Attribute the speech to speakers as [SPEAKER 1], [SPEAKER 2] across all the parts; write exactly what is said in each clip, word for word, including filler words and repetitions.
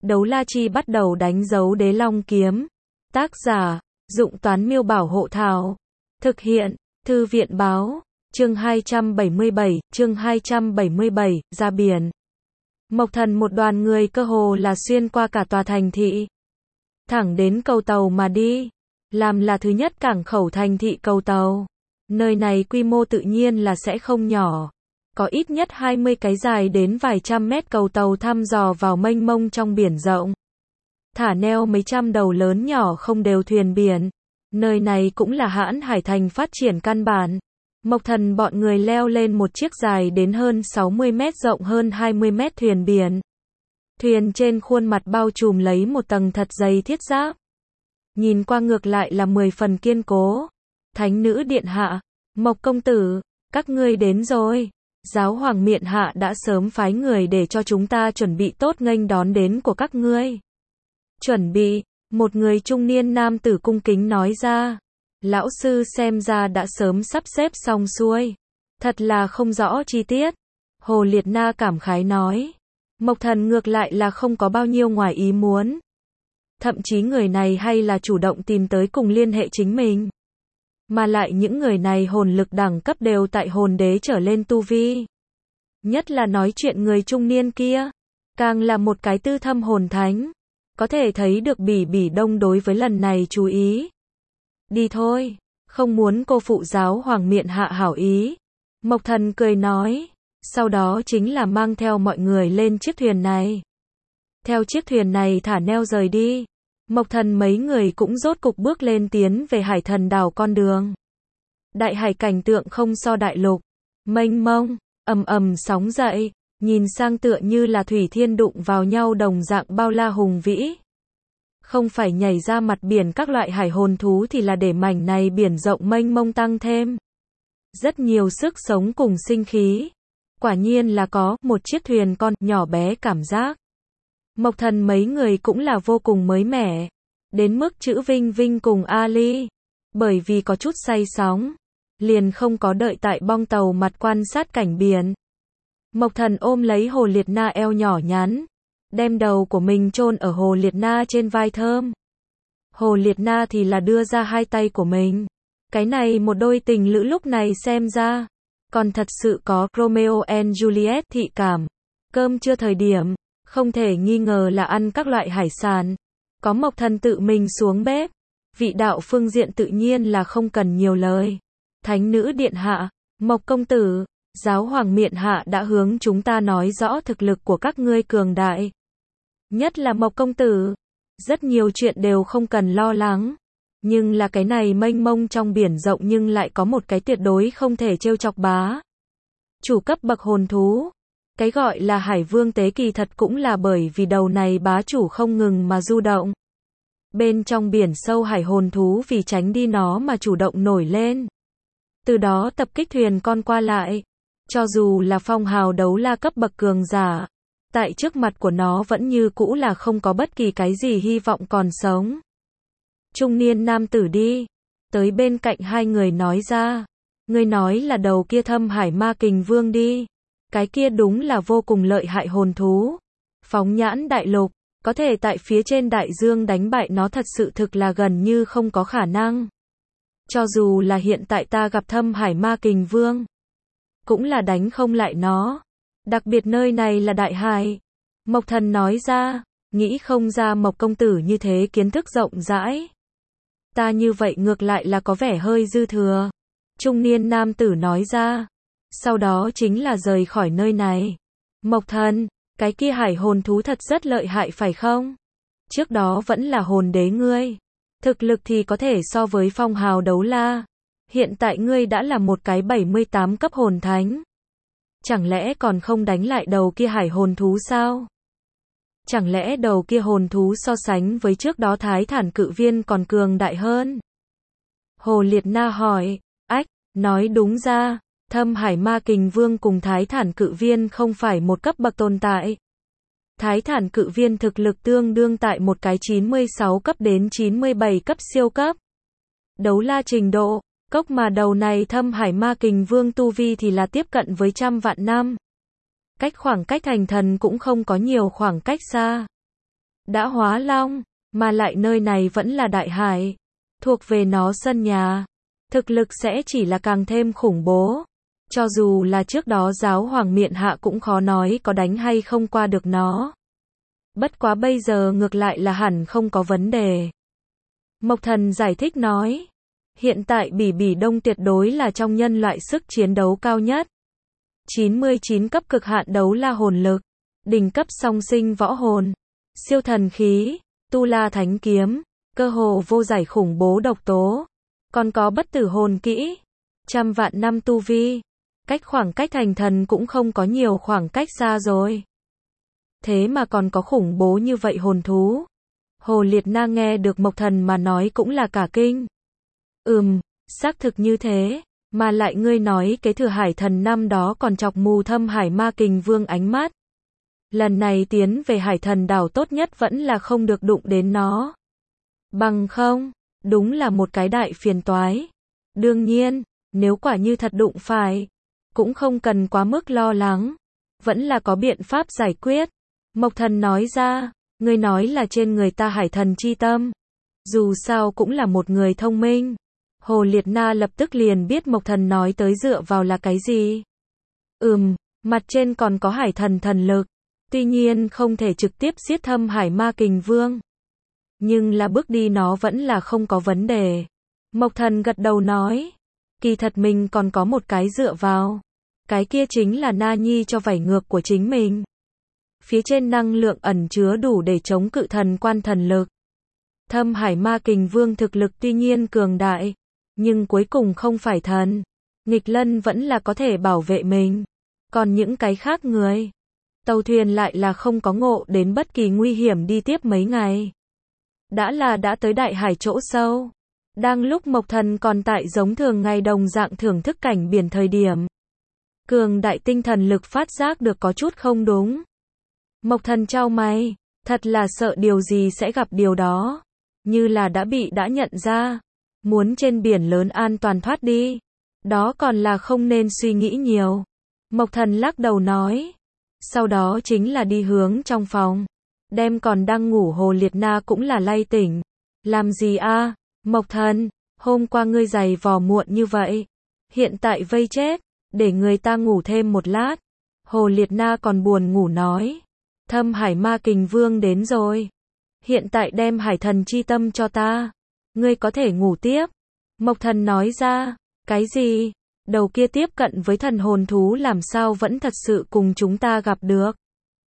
[SPEAKER 1] Đấu la chi bắt đầu đánh dấu đế long kiếm. Tác giả, Dụng Toán Miêu Bảo Hộ Thảo. Thực hiện, Thư viện Báo. Chương hai trăm bảy mươi bảy, chương hai trăm bảy mươi bảy, ra biển. Mộc Thần một đoàn người cơ hồ là xuyên qua cả tòa thành thị. Thẳng đến cầu tàu mà đi. Làm là thứ nhất cảng khẩu thành thị cầu tàu. Nơi này quy mô tự nhiên là sẽ không nhỏ. Có ít nhất hai mươi cái dài đến vài trăm mét cầu tàu thăm dò vào mênh mông trong biển rộng. Thả neo mấy trăm đầu lớn nhỏ không đều thuyền biển. Nơi này cũng là hãn hải thành phát triển căn bản. Mộc Thần bọn người leo lên một chiếc dài đến hơn sáu mươi mét rộng hơn hai mươi mét thuyền biển. Thuyền trên khuôn mặt bao trùm lấy một tầng thật dày thiết giáp. Nhìn qua ngược lại là mười phần kiên cố. Thánh nữ điện hạ, Mộc công tử, các ngươi đến rồi. Giáo hoàng miện hạ đã sớm phái người để cho chúng ta chuẩn bị tốt nghênh đón đến của các ngươi. Chuẩn bị, một người trung niên nam tử cung kính nói ra. Lão sư xem ra đã sớm sắp xếp xong xuôi. Thật là không rõ chi tiết. Hồ Liệt Na cảm khái nói. Mộc Thần ngược lại là không có bao nhiêu ngoài ý muốn. Thậm chí người này hay là chủ động tìm tới cùng liên hệ chính mình. Mà lại những người này hồn lực đẳng cấp đều tại hồn đế trở lên tu vi. Nhất là nói chuyện người trung niên kia. Càng là một cái tư thâm hồn thánh. Có thể thấy được Bỉ Bỉ Đông đối với lần này chú ý. Đi thôi, không muốn cô phụ giáo hoàng miện hạ hảo ý. Mộc Thần cười nói. Sau đó chính là mang theo mọi người lên chiếc thuyền này. Theo chiếc thuyền này thả neo rời đi. Mộc Thần mấy người cũng rốt cục bước lên tiến về hải thần đảo con đường. Đại hải cảnh tượng không so đại lục. Mênh mông, ầm ầm sóng dậy, nhìn sang tựa như là thủy thiên đụng vào nhau đồng dạng bao la hùng vĩ. Không phải nhảy ra mặt biển các loại hải hồn thú thì là để mảnh này biển rộng mênh mông tăng thêm. Rất nhiều sức sống cùng sinh khí. Quả nhiên là có một chiếc thuyền con nhỏ bé cảm giác. Mộc Thần mấy người cũng là vô cùng mới mẻ. Đến mức chữ Vinh Vinh cùng Ali. Bởi vì có chút say sóng. Liền không có đợi tại bong tàu mặt quan sát cảnh biển. Mộc Thần ôm lấy Hồ Liệt Na eo nhỏ nhắn. Đem đầu của mình chôn ở Hồ Liệt Na trên vai thơm. Hồ Liệt Na thì là đưa ra hai tay của mình. Cái này một đôi tình lữ lúc này xem ra. Còn thật sự có Romeo and Juliet thị cảm. Cơm trưa thời điểm. Không thể nghi ngờ là ăn các loại hải sản. Có Mộc Thần tự mình xuống bếp. Vị đạo phương diện tự nhiên là không cần nhiều lời. Thánh nữ điện hạ, Mộc công tử, giáo hoàng miện hạ đã hướng chúng ta nói rõ thực lực của các ngươi cường đại. Nhất là Mộc công tử. Rất nhiều chuyện đều không cần lo lắng. Nhưng là cái này mênh mông trong biển rộng nhưng lại có một cái tuyệt đối không thể trêu chọc bá. Chủ cấp bậc hồn thú. Cái gọi là hải vương tế kỳ thật cũng là bởi vì đầu này bá chủ không ngừng mà du động. Bên trong biển sâu hải hồn thú vì tránh đi nó mà chủ động nổi lên. Từ đó tập kích thuyền con qua lại. Cho dù là phong hào đấu la cấp bậc cường giả. Tại trước mặt của nó vẫn như cũ là không có bất kỳ cái gì hy vọng còn sống. Trung niên nam tử đi. Tới bên cạnh hai người nói ra. Ngươi nói là đầu kia thâm hải ma kình vương đi. Cái kia đúng là vô cùng lợi hại hồn thú. Phóng nhãn đại lục. Có thể tại phía trên đại dương đánh bại nó thật sự thực là gần như không có khả năng. Cho dù là hiện tại ta gặp thâm hải ma kình vương. Cũng là đánh không lại nó. Đặc biệt nơi này là đại hải. Mộc Thần nói ra. Nghĩ không ra Mộc công tử như thế kiến thức rộng rãi. Ta như vậy ngược lại là có vẻ hơi dư thừa. Trung niên nam tử nói ra. Sau đó chính là rời khỏi nơi này. Mộc Thần, cái kia hải hồn thú thật rất lợi hại phải không? Trước đó vẫn là hồn đế ngươi. Thực lực thì có thể so với phong hào đấu la. Hiện tại ngươi đã là một cái bảy mươi tám cấp hồn thánh. Chẳng lẽ còn không đánh lại đầu kia hải hồn thú sao? Chẳng lẽ đầu kia hồn thú so sánh với trước đó thái thản cự viên còn cường đại hơn? Hồ Liệt Na hỏi. Ách, nói đúng ra. Thâm hải ma kình vương cùng thái thản cự viên không phải một cấp bậc tồn tại. Thái thản cự viên thực lực tương đương tại một cái chín mươi sáu cấp đến chín mươi bảy cấp siêu cấp. Đấu la trình độ, cốc mà đầu này thâm hải ma kình vương tu vi thì là tiếp cận với trăm vạn năm. Cách khoảng cách thành thần cũng không có nhiều khoảng cách xa. đã hóa long, mà lại nơi này vẫn là đại hải, thuộc về nó sân nhà. Thực lực sẽ chỉ là càng thêm khủng bố. Cho dù là trước đó giáo hoàng miện hạ cũng khó nói có đánh hay không qua được nó. Bất quá bây giờ ngược lại là hẳn không có vấn đề. Mộc Thần giải thích nói. Hiện tại Bỉ Bỉ Đông tuyệt đối là trong nhân loại sức chiến đấu cao nhất. chín mươi chín cấp cực hạn đấu la hồn lực, đỉnh cấp song sinh võ hồn, siêu thần khí, tu la thánh kiếm, cơ hồ vô giải khủng bố độc tố, còn có bất tử hồn kỹ, trăm vạn năm tu vi, cách khoảng cách thành thần cũng không có nhiều khoảng cách xa rồi. Thế mà còn có khủng bố như vậy hồn thú. Hồ Liệt Na nghe được Mộc Thần mà nói cũng là cả kinh. Ừm, xác thực như thế, mà lại ngươi nói cái Thừa Hải Thần năm đó còn chọc mù Thâm Hải Ma Kình Vương ánh mắt. Lần này tiến về Hải Thần đảo tốt nhất vẫn là không được đụng đến nó. Bằng không, đúng là một cái đại phiền toái. Đương nhiên, nếu quả như thật đụng phải, cũng không cần quá mức lo lắng, vẫn là có biện pháp giải quyết. Mộc Thần nói ra, ngươi nói là trên người ta Hải Thần chi tâm, dù sao cũng là một người thông minh. Hồ Liệt Na lập tức liền biết Mộc Thần nói tới dựa vào là cái gì. Ừm, mặt trên còn có Hải Thần thần lực, tuy nhiên không thể trực tiếp giết Thâm Hải Ma Kình Vương, nhưng là bước đi nó vẫn là không có vấn đề. Mộc Thần gật đầu nói, kỳ thật mình còn có một cái dựa vào, cái kia chính là Na Nhi cho vảy ngược của chính mình. Phía trên năng lượng ẩn chứa đủ để chống cự thần quan thần lực. Thâm Hải Ma Kình Vương thực lực tuy nhiên cường đại, nhưng cuối cùng không phải thần. Nghịch lân vẫn là có thể bảo vệ mình. Còn những cái khác người, tàu thuyền lại là không có ngộ đến bất kỳ nguy hiểm đi tiếp mấy ngày. Đã là đã tới đại hải chỗ sâu. Đang lúc Mộc Thần còn tại giống thường ngày đồng dạng thưởng thức cảnh biển thời điểm. Cường đại tinh thần lực phát giác được có chút không đúng. Mộc Thần chau mày, thật là sợ điều gì sẽ gặp điều đó. Như là đã bị đã nhận ra. Muốn trên biển lớn an toàn thoát đi. Đó còn là không nên suy nghĩ nhiều. Mộc Thần lắc đầu nói. Sau đó chính là đi hướng trong phòng. Đem còn đang ngủ Hồ Liệt Na cũng là lay tỉnh. Làm gì a? Mộc Thần, hôm qua ngươi giày vò muộn như vậy. Hiện tại vây chết, để người ta ngủ thêm một lát. Hồ Liệt Na còn buồn ngủ nói. Thâm Hải Ma Kình Vương đến rồi. Hiện tại đem Hải Thần chi tâm cho ta. Ngươi có thể ngủ tiếp. Mộc Thần nói ra. Cái gì? Đầu kia tiếp cận với thần hồn thú làm sao vẫn thật sự cùng chúng ta gặp được.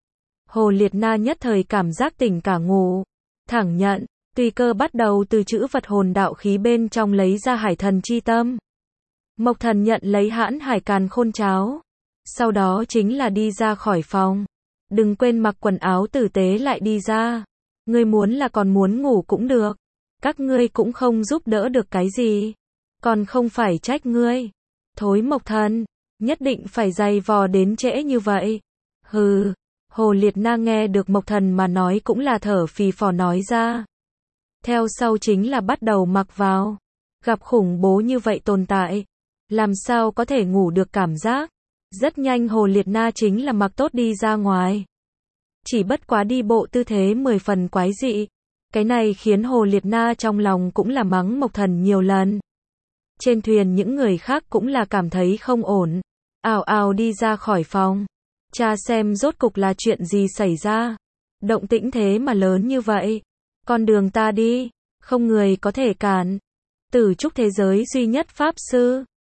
[SPEAKER 1] Hồ Liệt Na nhất thời cảm giác tỉnh cả ngủ. Thẳng nhận, tùy cơ bắt đầu từ chữ vật hồn đạo khí bên trong lấy ra Hải Thần chi tâm. Mộc Thần nhận lấy hãn hải càn khôn cháo. Sau đó chính là đi ra khỏi phòng. Đừng quên mặc quần áo tử tế lại đi ra. Ngươi muốn là còn muốn ngủ cũng được. Các ngươi cũng không giúp đỡ được cái gì. Còn không phải trách ngươi. Thối Mộc Thần, nhất định phải giày vò đến trễ như vậy. Hừ, Hồ Liệt Na nghe được Mộc Thần mà nói cũng là thở phì phò nói ra. Theo sau chính là bắt đầu mặc vào. Gặp khủng bố như vậy tồn tại. Làm sao có thể ngủ được cảm giác. Rất nhanh Hồ Liệt Na chính là mặc tốt đi ra ngoài. Chỉ bất quá đi bộ tư thế mười phần quái dị. Cái này khiến Hồ Liệt Na trong lòng cũng là mắng Mộc Thần nhiều lần. Trên thuyền những người khác cũng là cảm thấy không ổn. Ào ào đi ra khỏi phòng. Cha xem rốt cục là chuyện gì xảy ra. Động tĩnh thế mà lớn như vậy. Con đường ta đi, không người có thể cản. Tử trúc thế giới duy nhất pháp sư.